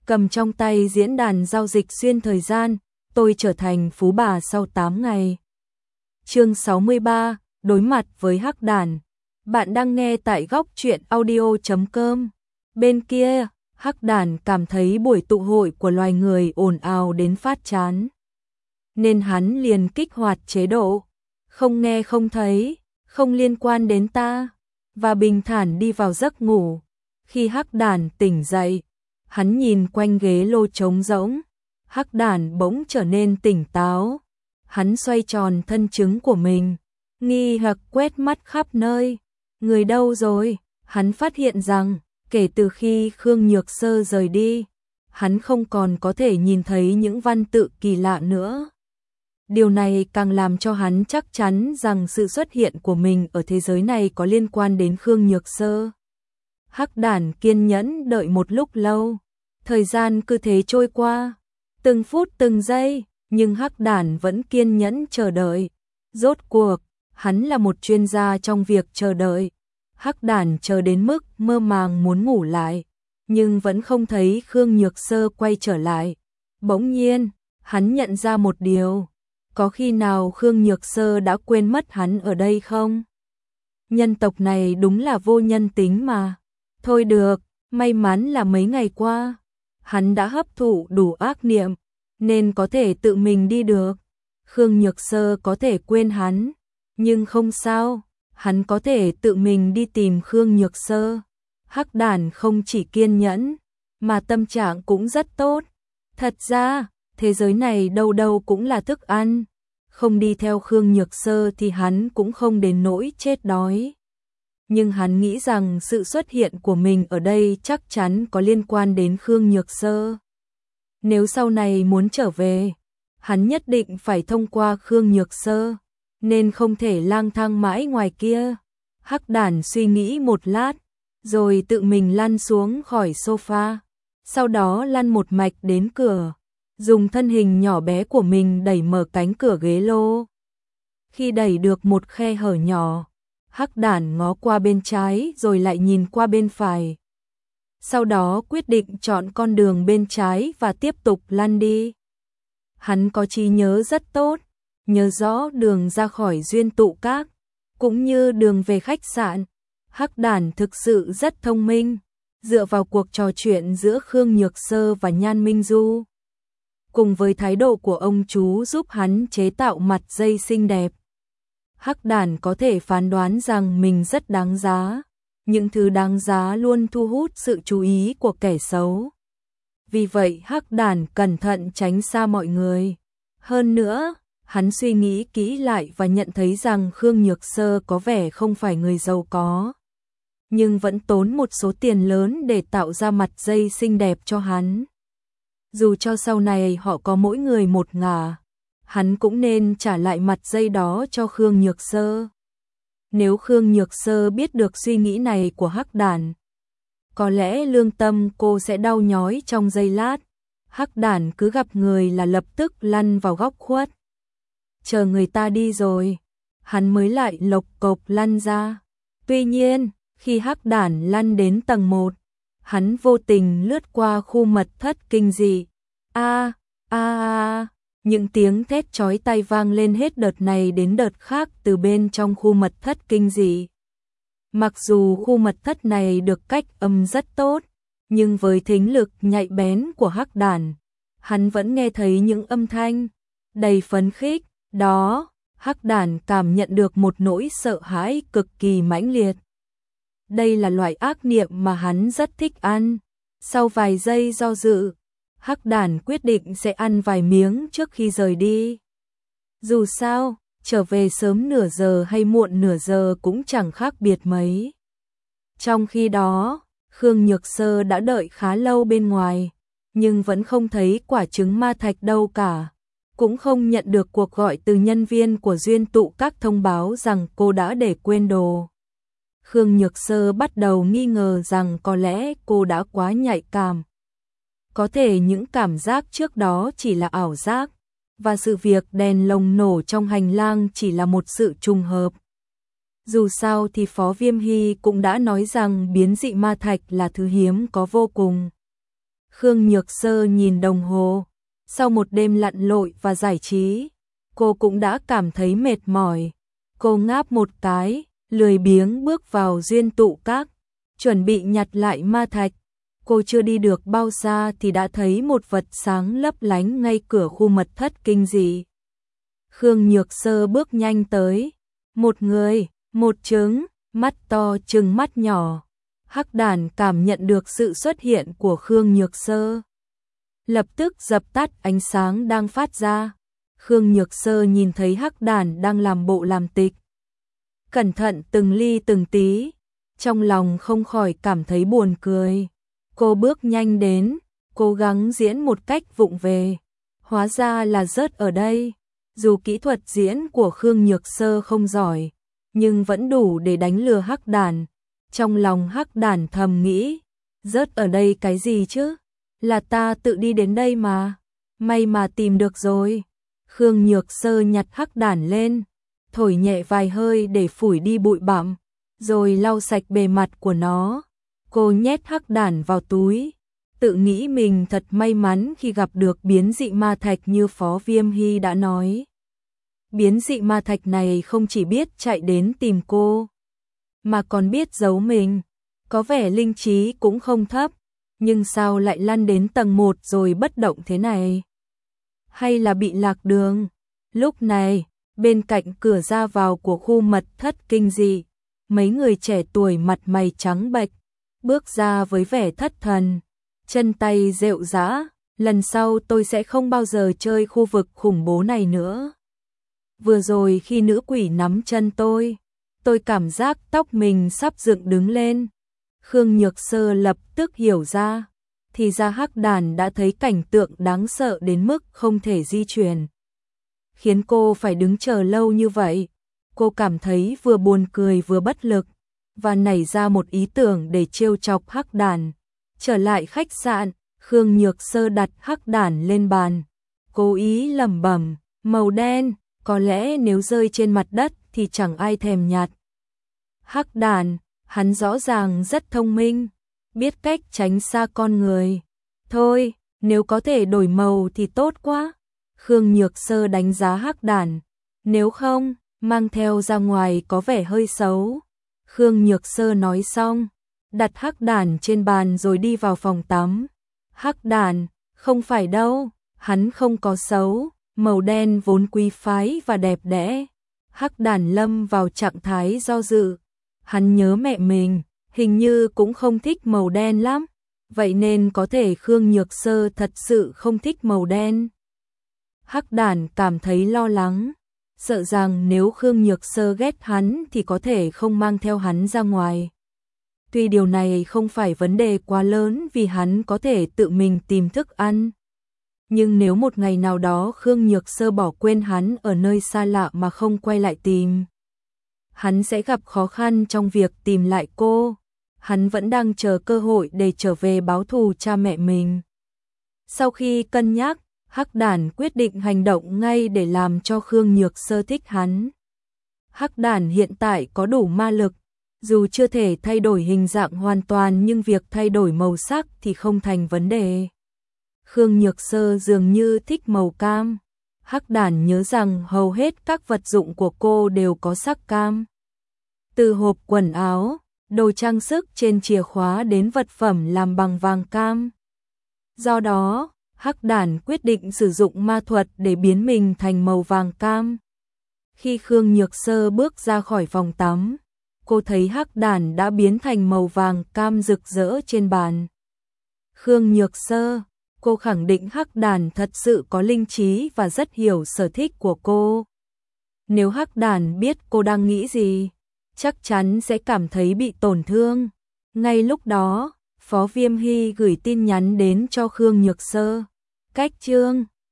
cầm trong tay diễn đàn giao dịch xuyên thời gian, tôi trở thành phú bà sau 8 ngày. Chương 63, đối mặt với hắc đản. Bạn đang nghe tại góc truyện audio.com. Bên kia, hắc đản cảm thấy buổi tụ hội của loài người ồn ào đến phát chán. Nên hắn liền kích hoạt chế độ không nghe không thấy, không liên quan đến ta, và bình thản đi vào giấc ngủ. Khi hắc đản tỉnh dậy, hắn nhìn quanh ghế lô trống rỗng, hắc đản bỗng trở nên tỉnh táo. Hắn xoay tròn thân chứng của mình, nghi hoặc quét mắt khắp nơi. Người đâu rồi? Hắn phát hiện rằng, kể từ khi Khương Nhược Sơ rời đi, hắn không còn có thể nhìn thấy những văn tự kỳ lạ nữa. Điều này càng làm cho hắn chắc chắn rằng sự xuất hiện của mình ở thế giới này có liên quan đến Khương Nhược Sơ. Hắc đản kiên nhẫn đợi một lúc lâu, thời gian cứ thế trôi qua, từng phút từng giây, nhưng hắc đản vẫn kiên nhẫn chờ đợi. Rốt cuộc, hắn là một chuyên gia trong việc chờ đợi. Hắc đản chờ đến mức mơ màng muốn ngủ lại, nhưng vẫn không thấy Khương Nhược Sơ quay trở lại. Bỗng nhiên, hắn nhận ra một điều, có khi nào Khương Nhược Sơ đã quên mất hắn ở đây không? Nhân tộc này đúng là vô nhân tính mà. Thôi được, may mắn là mấy ngày qua, hắn đã hấp thụ đủ ác niệm, nên có thể tự mình đi được. Khương Nhược Sơ có thể quên hắn, nhưng không sao, hắn có thể tự mình đi tìm Khương Nhược Sơ. Hắc đản không chỉ kiên nhẫn, mà tâm trạng cũng rất tốt. Thật ra, thế giới này đâu đâu cũng là thức ăn. Không đi theo Khương Nhược Sơ thì hắn cũng không đến nỗi chết đói. Nhưng hắn nghĩ rằng sự xuất hiện của mình ở đây chắc chắn có liên quan đến Khương Nhược Sơ. Nếu sau này muốn trở về, hắn nhất định phải thông qua Khương Nhược Sơ, nên không thể lang thang mãi ngoài kia. Hắc đản suy nghĩ một lát, rồi tự mình lăn xuống khỏi sofa, sau đó lăn một mạch đến cửa, dùng thân hình nhỏ bé của mình đẩy mở cánh cửa ghế lô. Khi đẩy được một khe hở nhỏ, hắc đản ngó qua bên trái rồi lại nhìn qua bên phải. Sau đó quyết định chọn con đường bên trái và tiếp tục lăn đi. Hắn có trí nhớ rất tốt, nhớ rõ đường ra khỏi Duyên Tụ Các, cũng như đường về khách sạn. Hắc đản thực sự rất thông minh, dựa vào cuộc trò chuyện giữa Khương Nhược Sơ và Nhan Minh Du, cùng với thái độ của ông chú giúp hắn chế tạo mặt dây xinh đẹp, hắc đản có thể phán đoán rằng mình rất đáng giá. Những thứ đáng giá luôn thu hút sự chú ý của kẻ xấu. Vì vậy hắc đản cẩn thận tránh xa mọi người. Hơn nữa, hắn suy nghĩ kỹ lại và nhận thấy rằng Khương Nhược Sơ có vẻ không phải người giàu có, nhưng vẫn tốn một số tiền lớn để tạo ra mặt dây xinh đẹp cho hắn. Dù cho sau này họ có mỗi người một ngả, hắn cũng nên trả lại mặt dây đó cho Khương Nhược Sơ. Nếu Khương Nhược Sơ biết được suy nghĩ này của hắc đản, có lẽ lương tâm cô sẽ đau nhói trong giây lát. Hắc đản cứ gặp người là lập tức lăn vào góc khuất. Chờ người ta đi rồi, hắn mới lại lộc cộc lăn ra. Tuy nhiên, khi hắc đản lăn đến tầng 1, hắn vô tình lướt qua khu mật thất kinh dị. Những tiếng thét chói tai vang lên hết đợt này đến đợt khác từ bên trong khu mật thất kinh dị. Mặc dù khu mật thất này được cách âm rất tốt, nhưng với thính lực nhạy bén của hắc đản, hắn vẫn nghe thấy những âm thanh đầy phấn khích. Đó, hắc đản cảm nhận được một nỗi sợ hãi cực kỳ mãnh liệt. Đây là loại ác niệm mà hắn rất thích ăn. Sau vài giây do dự, hắc đản quyết định sẽ ăn vài miếng trước khi rời đi. Dù sao, trở về sớm nửa giờ hay muộn nửa giờ cũng chẳng khác biệt mấy. Trong khi đó, Khương Nhược Sơ đã đợi khá lâu bên ngoài, nhưng vẫn không thấy quả trứng ma thạch đâu cả. Cũng không nhận được cuộc gọi từ nhân viên của Duyên Tụ Các thông báo rằng cô đã để quên đồ. Khương Nhược Sơ bắt đầu nghi ngờ rằng có lẽ cô đã quá nhạy cảm. Có thể những cảm giác trước đó chỉ là ảo giác, và sự việc đèn lồng nổ trong hành lang chỉ là một sự trùng hợp. Dù sao thì Phó Viêm Hy cũng đã nói rằng biến dị ma thạch là thứ hiếm có vô cùng. Khương Nhược Sơ nhìn đồng hồ, sau một đêm lặn lội và giải trí, cô cũng đã cảm thấy mệt mỏi. Cô ngáp một cái, lười biếng bước vào Duyên Tụ Các, chuẩn bị nhặt lại ma thạch. Cô chưa đi được bao xa thì đã thấy một vật sáng lấp lánh ngay cửa khu mật thất kinh dị. Khương Nhược Sơ bước nhanh tới, một người, một trứng, mắt to trừng mắt nhỏ. Hắc Đản cảm nhận được sự xuất hiện của Khương Nhược Sơ, lập tức dập tắt ánh sáng đang phát ra. Khương Nhược Sơ nhìn thấy Hắc Đản đang làm bộ làm tịch, cẩn thận từng ly từng tí, trong lòng không khỏi cảm thấy buồn cười. Cô bước nhanh đến, cố gắng diễn một cách vụng về, hóa ra là rớt ở đây. Dù kỹ thuật diễn của Khương Nhược Sơ không giỏi, nhưng vẫn đủ để đánh lừa Hắc Đản. Trong lòng Hắc Đản thầm nghĩ, rớt ở đây cái gì chứ? Là ta tự đi đến đây mà. May mà tìm được rồi. Khương Nhược Sơ nhặt Hắc Đản lên, thổi nhẹ vài hơi để phủi đi bụi bặm, rồi lau sạch bề mặt của nó. Cô nhét Hắc Đản vào túi, tự nghĩ mình thật may mắn khi gặp được biến dị ma thạch như Phó Viêm Hy đã nói. Biến dị ma thạch này không chỉ biết chạy đến tìm cô, mà còn biết giấu mình. Có vẻ linh trí cũng không thấp, nhưng sao lại lăn đến tầng 1 rồi bất động thế này? Hay là bị lạc đường? Lúc này, bên cạnh cửa ra vào của khu mật thất kinh dị, mấy người trẻ tuổi mặt mày trắng bệch, bước ra với vẻ thất thần, chân tay rệu rã. Lần sau tôi sẽ không bao giờ chơi khu vực khủng bố này nữa. Vừa rồi khi nữ quỷ nắm chân tôi cảm giác tóc mình sắp dựng đứng lên. Khương Nhược Sơ lập tức hiểu ra, thì ra Hắc Đản đã thấy cảnh tượng đáng sợ đến mức không thể di chuyển, khiến cô phải đứng chờ lâu như vậy. Cô cảm thấy vừa buồn cười vừa bất lực, và nảy ra một ý tưởng để trêu chọc Hắc Đản. Trở lại khách sạn, Khương Nhược Sơ đặt Hắc Đản lên bàn, cố ý lẩm bẩm, màu đen, có lẽ nếu rơi trên mặt đất thì chẳng ai thèm nhặt. Hắc Đản, hắn rõ ràng rất thông minh, biết cách tránh xa con người. Thôi, nếu có thể đổi màu thì tốt quá. Khương Nhược Sơ đánh giá Hắc Đản, nếu không, mang theo ra ngoài có vẻ hơi xấu. Khương Nhược Sơ nói xong, đặt Hắc Đản trên bàn rồi đi vào phòng tắm. Hắc Đản, không phải đâu, hắn không có xấu, màu đen vốn quý phái và đẹp đẽ. Hắc Đản lâm vào trạng thái do dự, hắn nhớ mẹ mình, hình như cũng không thích màu đen lắm, vậy nên có thể Khương Nhược Sơ thật sự không thích màu đen. Hắc Đản cảm thấy lo lắng, sợ rằng nếu Khương Nhược Sơ ghét hắn thì có thể không mang theo hắn ra ngoài. Tuy điều này không phải vấn đề quá lớn vì hắn có thể tự mình tìm thức ăn. Nhưng nếu một ngày nào đó Khương Nhược Sơ bỏ quên hắn ở nơi xa lạ mà không quay lại tìm, hắn sẽ gặp khó khăn trong việc tìm lại cô. Hắn vẫn đang chờ cơ hội để trở về báo thù cha mẹ mình. Sau khi cân nhắc, Hắc Đản quyết định hành động ngay để làm cho Khương Nhược Sơ thích hắn. Hắc Đản hiện tại có đủ ma lực, dù chưa thể thay đổi hình dạng hoàn toàn nhưng việc thay đổi màu sắc thì không thành vấn đề. Khương Nhược Sơ dường như thích màu cam. Hắc Đản nhớ rằng hầu hết các vật dụng của cô đều có sắc cam. Từ hộp quần áo, đồ trang sức trên chìa khóa đến vật phẩm làm bằng vàng cam. Do đó, Hắc Đản quyết định sử dụng ma thuật để biến mình thành màu vàng cam. Khi Khương Nhược Sơ bước ra khỏi phòng tắm, cô thấy Hắc Đản đã biến thành màu vàng cam rực rỡ trên bàn. Khương Nhược Sơ, cô khẳng định Hắc Đản thật sự có linh trí và rất hiểu sở thích của cô. Nếu Hắc Đản biết cô đang nghĩ gì, chắc chắn sẽ cảm thấy bị tổn thương. Ngay lúc đó, Phó Viêm Hy gửi tin nhắn đến cho Khương Nhược Sơ. Cách chương